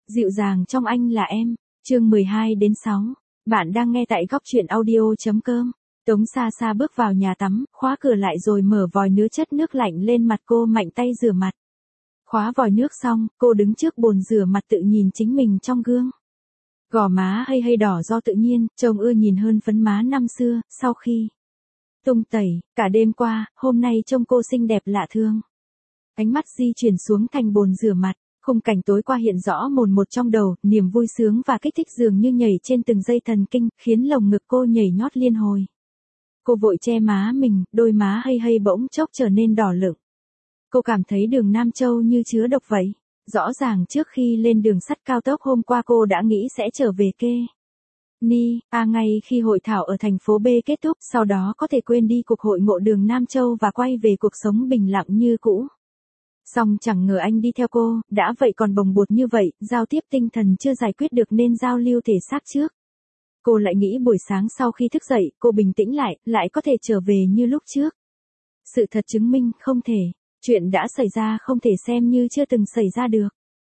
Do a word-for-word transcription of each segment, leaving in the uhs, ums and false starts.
Dịu dàng trong anh là em, chương mười hai đến sáu. Bạn đang nghe tại góc truyện audio.com. Tống Sa Sa bước vào nhà tắm, khóa cửa lại rồi mở vòi nứa chất nước lạnh lên mặt cô, mạnh tay rửa mặt. Khóa vòi nước xong, cô đứng trước bồn rửa mặt tự nhìn chính mình trong gương. Gò má hay hay đỏ do tự nhiên, trông ưa nhìn hơn phấn má năm xưa, sau khi tung tẩy, cả đêm qua, hôm nay trông cô xinh đẹp lạ thường. Ánh mắt di chuyển xuống thành bồn rửa mặt. Khung cảnh tối qua hiện rõ mồn một trong đầu, niềm vui sướng và kích thích dường như nhảy trên từng dây thần kinh, khiến lồng ngực cô nhảy nhót liên hồi. Cô vội che má mình, đôi má hay hay bỗng chốc trở nên đỏ lựng. Cô cảm thấy đường Nam Châu như chứa độc vậy. Rõ ràng trước khi lên đường sắt cao tốc hôm qua cô đã nghĩ sẽ trở về Kê Ni A ngay khi hội thảo ở thành phố B kết thúc, sau đó có thể quên đi cuộc hội ngộ đường Nam Châu và quay về cuộc sống bình lặng như cũ. Song chẳng ngờ anh đi theo cô, đã vậy còn bồng bột như vậy, giao tiếp tinh thần chưa giải quyết được nên giao lưu thể xác trước. Cô lại nghĩ buổi sáng sau khi thức dậy, cô bình tĩnh lại, lại có thể trở về như lúc trước. Sự thật chứng minh không thể, chuyện đã xảy ra không thể xem như chưa từng xảy ra được.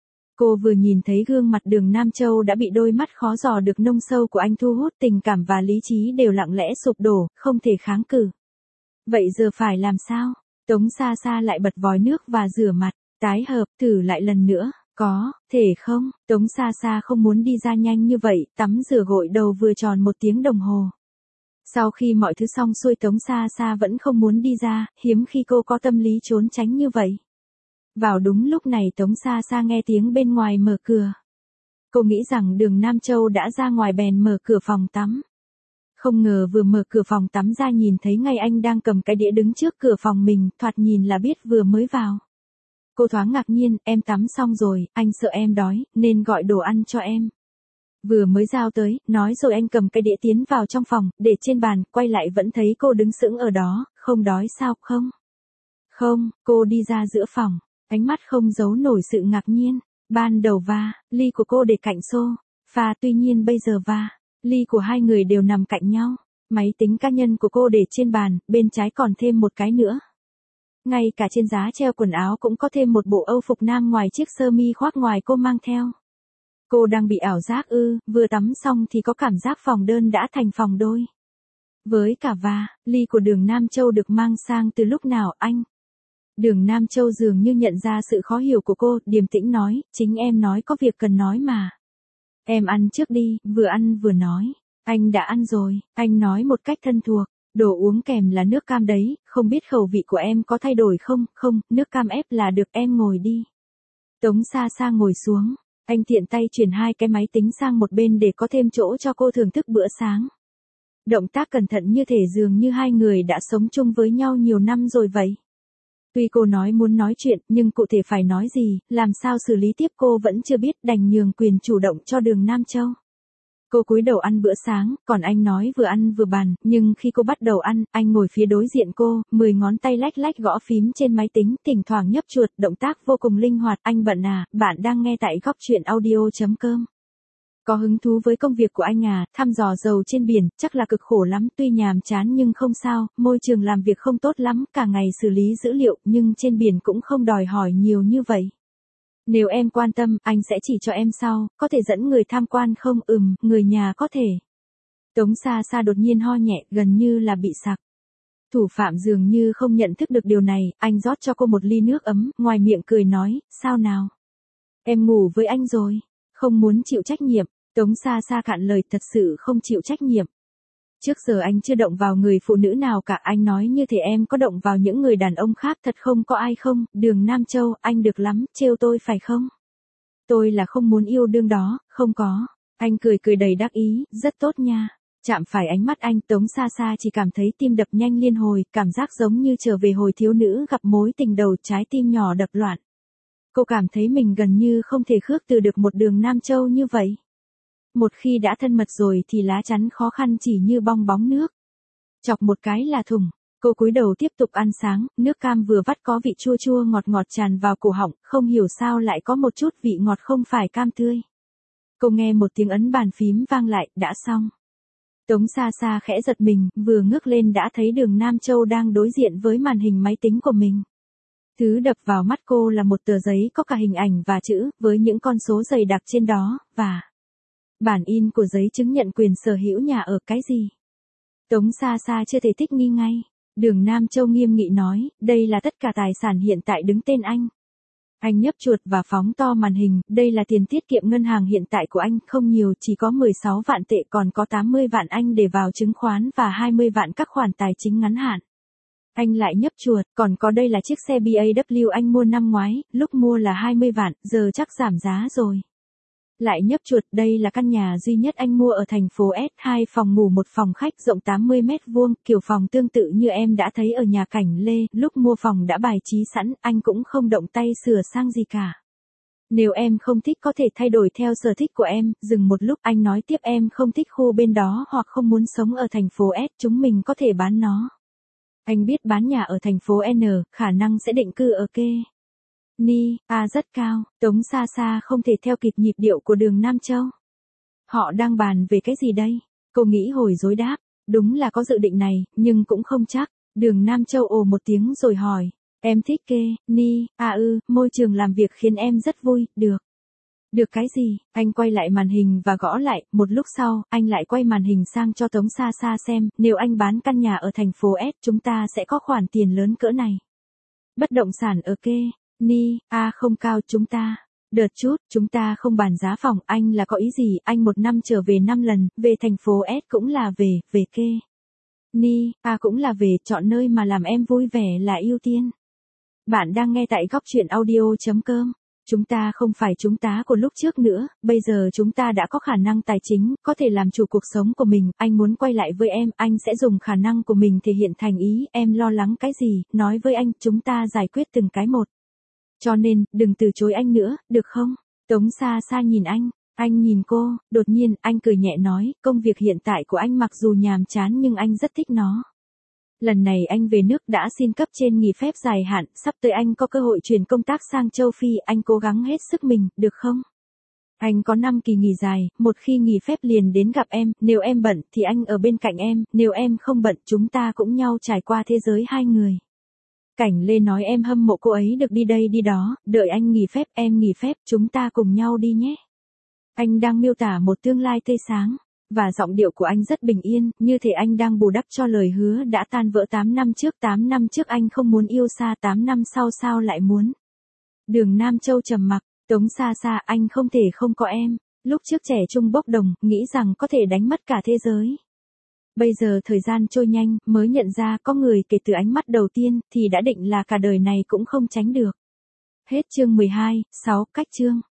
Cô vừa nhìn thấy gương mặt đường Nam Châu đã bị đôi mắt khó dò được nông sâu của anh thu hút, tình cảm và lý trí đều lặng lẽ sụp đổ, không thể kháng cự. Vậy giờ phải làm sao? Tống Sa Sa lại bật vòi nước và rửa mặt, tái hợp, thử lại lần nữa, có, thể không? Tống Sa Sa không muốn đi ra nhanh như vậy, tắm rửa gội đầu vừa tròn một tiếng đồng hồ. Sau khi mọi thứ xong xuôi Tống Sa Sa vẫn không muốn đi ra, hiếm khi cô có tâm lý trốn tránh như vậy. Vào đúng lúc này Tống Sa Sa nghe tiếng bên ngoài mở cửa. Cô nghĩ rằng đường Nam Châu đã ra ngoài bèn mở cửa phòng tắm. Không ngờ vừa mở cửa phòng tắm ra nhìn thấy ngay anh đang cầm cái đĩa đứng trước cửa phòng mình, thoạt nhìn là biết vừa mới vào. Cô thoáng ngạc nhiên, em tắm xong rồi, anh sợ em đói, nên gọi đồ ăn cho em. Vừa mới giao tới, nói rồi anh cầm cái đĩa tiến vào trong phòng, để trên bàn, quay lại vẫn thấy cô đứng sững ở đó, không đói sao không? Không, cô đi ra giữa phòng, ánh mắt không giấu nổi sự ngạc nhiên. Ban đầu va, ly của cô để cạnh sofa, tuy nhiên bây giờ va, ly của hai người đều nằm cạnh nhau. Máy tính cá nhân của cô để trên bàn, bên trái còn thêm một cái nữa. Ngay cả trên giá treo quần áo cũng có thêm một bộ âu phục nam ngoài chiếc sơ mi khoác ngoài cô mang theo. Cô đang bị ảo giác ư, vừa tắm xong thì có cảm giác phòng đơn đã thành phòng đôi. Với cả va, ly của đường Nam Châu được mang sang từ lúc nào anh? Đường Nam Châu dường như nhận ra sự khó hiểu của cô, điềm tĩnh nói, chính em nói có việc cần nói mà. Em ăn trước đi, vừa ăn vừa nói. Anh đã ăn rồi, anh nói một cách thân thuộc. Đồ uống kèm là nước cam đấy, không biết khẩu vị của em có thay đổi không? Không, nước cam ép là được, em ngồi đi. Tống Sa Sa ngồi xuống. Anh tiện tay chuyển hai cái máy tính sang một bên để có thêm chỗ cho cô thưởng thức bữa sáng. Động tác cẩn thận như thể dường như hai người đã sống chung với nhau nhiều năm rồi vậy. Tuy cô nói muốn nói chuyện, nhưng cụ thể phải nói gì, làm sao xử lý tiếp cô vẫn chưa biết, đành nhường quyền chủ động cho đường Nam Châu. Cô cúi đầu ăn bữa sáng, còn anh nói vừa ăn vừa bàn, nhưng khi cô bắt đầu ăn, anh ngồi phía đối diện cô, mười ngón tay lách lách gõ phím trên máy tính, thỉnh thoảng nhấp chuột, động tác vô cùng linh hoạt. Anh bận à, bạn đang nghe tại góc truyện audio.com. Có hứng thú với công việc của anh à, thăm dò dầu trên biển, chắc là cực khổ lắm, tuy nhàm chán nhưng không sao, môi trường làm việc không tốt lắm, cả ngày xử lý dữ liệu, nhưng trên biển cũng không đòi hỏi nhiều như vậy. Nếu em quan tâm, anh sẽ chỉ cho em sau, có thể dẫn người tham quan không? Ừm, người nhà có thể. Tống Sa Sa đột nhiên ho nhẹ, gần như là bị sặc. Thủ phạm dường như không nhận thức được điều này, anh rót cho cô một ly nước ấm, ngoài miệng cười nói, sao nào? Em ngủ với anh rồi, không muốn chịu trách nhiệm. Tống Sa Sa cạn lời, thật sự không chịu trách nhiệm. Trước giờ anh chưa động vào người phụ nữ nào cả, anh nói như thể em có động vào những người đàn ông khác, thật không có ai không? Đường Nam Châu, anh được lắm, trêu tôi phải không? Tôi là không muốn yêu đương đó, không có. Anh cười cười đầy đắc ý, rất tốt nha. Chạm phải ánh mắt anh, Tống Sa Sa chỉ cảm thấy tim đập nhanh liên hồi, cảm giác giống như trở về hồi thiếu nữ gặp mối tình đầu, trái tim nhỏ đập loạn. Cô cảm thấy mình gần như không thể khước từ được một đường Nam Châu như vậy. Một khi đã thân mật rồi thì lá chắn khó khăn chỉ như bong bóng nước. Chọc một cái là thủng. Cô cúi đầu tiếp tục ăn sáng, nước cam vừa vắt có vị chua chua ngọt ngọt tràn vào cổ họng, không hiểu sao lại có một chút vị ngọt không phải cam tươi. Cô nghe một tiếng ấn bàn phím vang lại, đã xong. Tống Sa Sa khẽ giật mình, vừa ngước lên đã thấy đường Nam Châu đang đối diện với màn hình máy tính của mình. Thứ đập vào mắt cô là một tờ giấy có cả hình ảnh và chữ, với những con số dày đặc trên đó, và bản in của giấy chứng nhận quyền sở hữu nhà ở. Cái gì? Tống Sa Sa chưa thể thích nghi ngay. Đường Nam Châu nghiêm nghị nói, đây là tất cả tài sản hiện tại đứng tên anh. Anh nhấp chuột và phóng to màn hình, đây là tiền tiết kiệm ngân hàng hiện tại của anh, không nhiều, chỉ có mười sáu vạn tệ, còn có tám mươi vạn anh để vào chứng khoán và hai mươi vạn các khoản tài chính ngắn hạn. Anh lại nhấp chuột, còn có đây là chiếc xe bê em vê anh mua năm ngoái, lúc mua là hai mươi vạn, giờ chắc giảm giá rồi. Lại nhấp chuột, đây là căn nhà duy nhất anh mua ở thành phố S, hai phòng ngủ một phòng khách rộng tám mươi mét vuông, kiểu phòng tương tự như em đã thấy ở nhà Cảnh Lê, lúc mua phòng đã bài trí sẵn, anh cũng không động tay sửa sang gì cả. Nếu em không thích có thể thay đổi theo sở thích của em. Dừng một lúc, anh nói tiếp, em không thích khu bên đó hoặc không muốn sống ở thành phố S, chúng mình có thể bán nó. Anh biết bán nhà ở thành phố N, khả năng sẽ định cư ở kê. Ni, A rất cao. Tống Sa Sa không thể theo kịp nhịp điệu của Đường Nam Châu. Họ đang bàn về cái gì đây? Cô nghĩ hồi dối đáp, đúng là có dự định này, nhưng cũng không chắc. Đường Nam Châu ồ một tiếng rồi hỏi, em thích kê, Ni, A ư, môi trường làm việc khiến em rất vui, được. Được cái gì? Anh quay lại màn hình và gõ lại, một lúc sau, anh lại quay màn hình sang cho Tống Sa Sa xem, nếu anh bán căn nhà ở thành phố S, chúng ta sẽ có khoản tiền lớn cỡ này. Bất động sản ở kê. Ni, A không cao, chúng ta. Đợt chút, chúng ta không bàn giá phòng, anh là có ý gì, anh một năm trở về năm lần, về thành phố S cũng là về, về kê. Ni, A cũng là về, chọn nơi mà làm em vui vẻ là ưu tiên. Bạn đang nghe tại góc truyện audio.com. Chúng ta không phải chúng ta của lúc trước nữa, bây giờ chúng ta đã có khả năng tài chính, có thể làm chủ cuộc sống của mình, anh muốn quay lại với em, anh sẽ dùng khả năng của mình thể hiện thành ý, em lo lắng cái gì, nói với anh, chúng ta giải quyết từng cái một. Cho nên, đừng từ chối anh nữa, được không? Tống Sa Sa nhìn anh, anh nhìn cô, đột nhiên, anh cười nhẹ nói, công việc hiện tại của anh mặc dù nhàm chán nhưng anh rất thích nó. Lần này anh về nước đã xin cấp trên nghỉ phép dài hạn, sắp tới anh có cơ hội chuyển công tác sang châu Phi, anh cố gắng hết sức mình, được không? Anh có năm kỳ nghỉ dài, một khi nghỉ phép liền đến gặp em, nếu em bận thì anh ở bên cạnh em, nếu em không bận chúng ta cũng nhau trải qua thế giới hai người. Cảnh Lê nói em hâm mộ cô ấy được đi đây đi đó, đợi anh nghỉ phép, em nghỉ phép, chúng ta cùng nhau đi nhé. Anh đang miêu tả một tương lai tươi sáng, và giọng điệu của anh rất bình yên, như thể anh đang bù đắp cho lời hứa đã tan vỡ tám năm trước. tám năm trước anh không muốn yêu xa, tám năm sau sao lại muốn. Đường Nam Châu trầm mặc, Tống Sa Sa, anh không thể không có em. Lúc trước trẻ trung bốc đồng, nghĩ rằng có thể đánh mất cả thế giới. Bây giờ thời gian trôi nhanh, mới nhận ra có người kể từ ánh mắt đầu tiên, thì đã định là cả đời này cũng không tránh được. Hết chương mười hai, sáu, cách chương.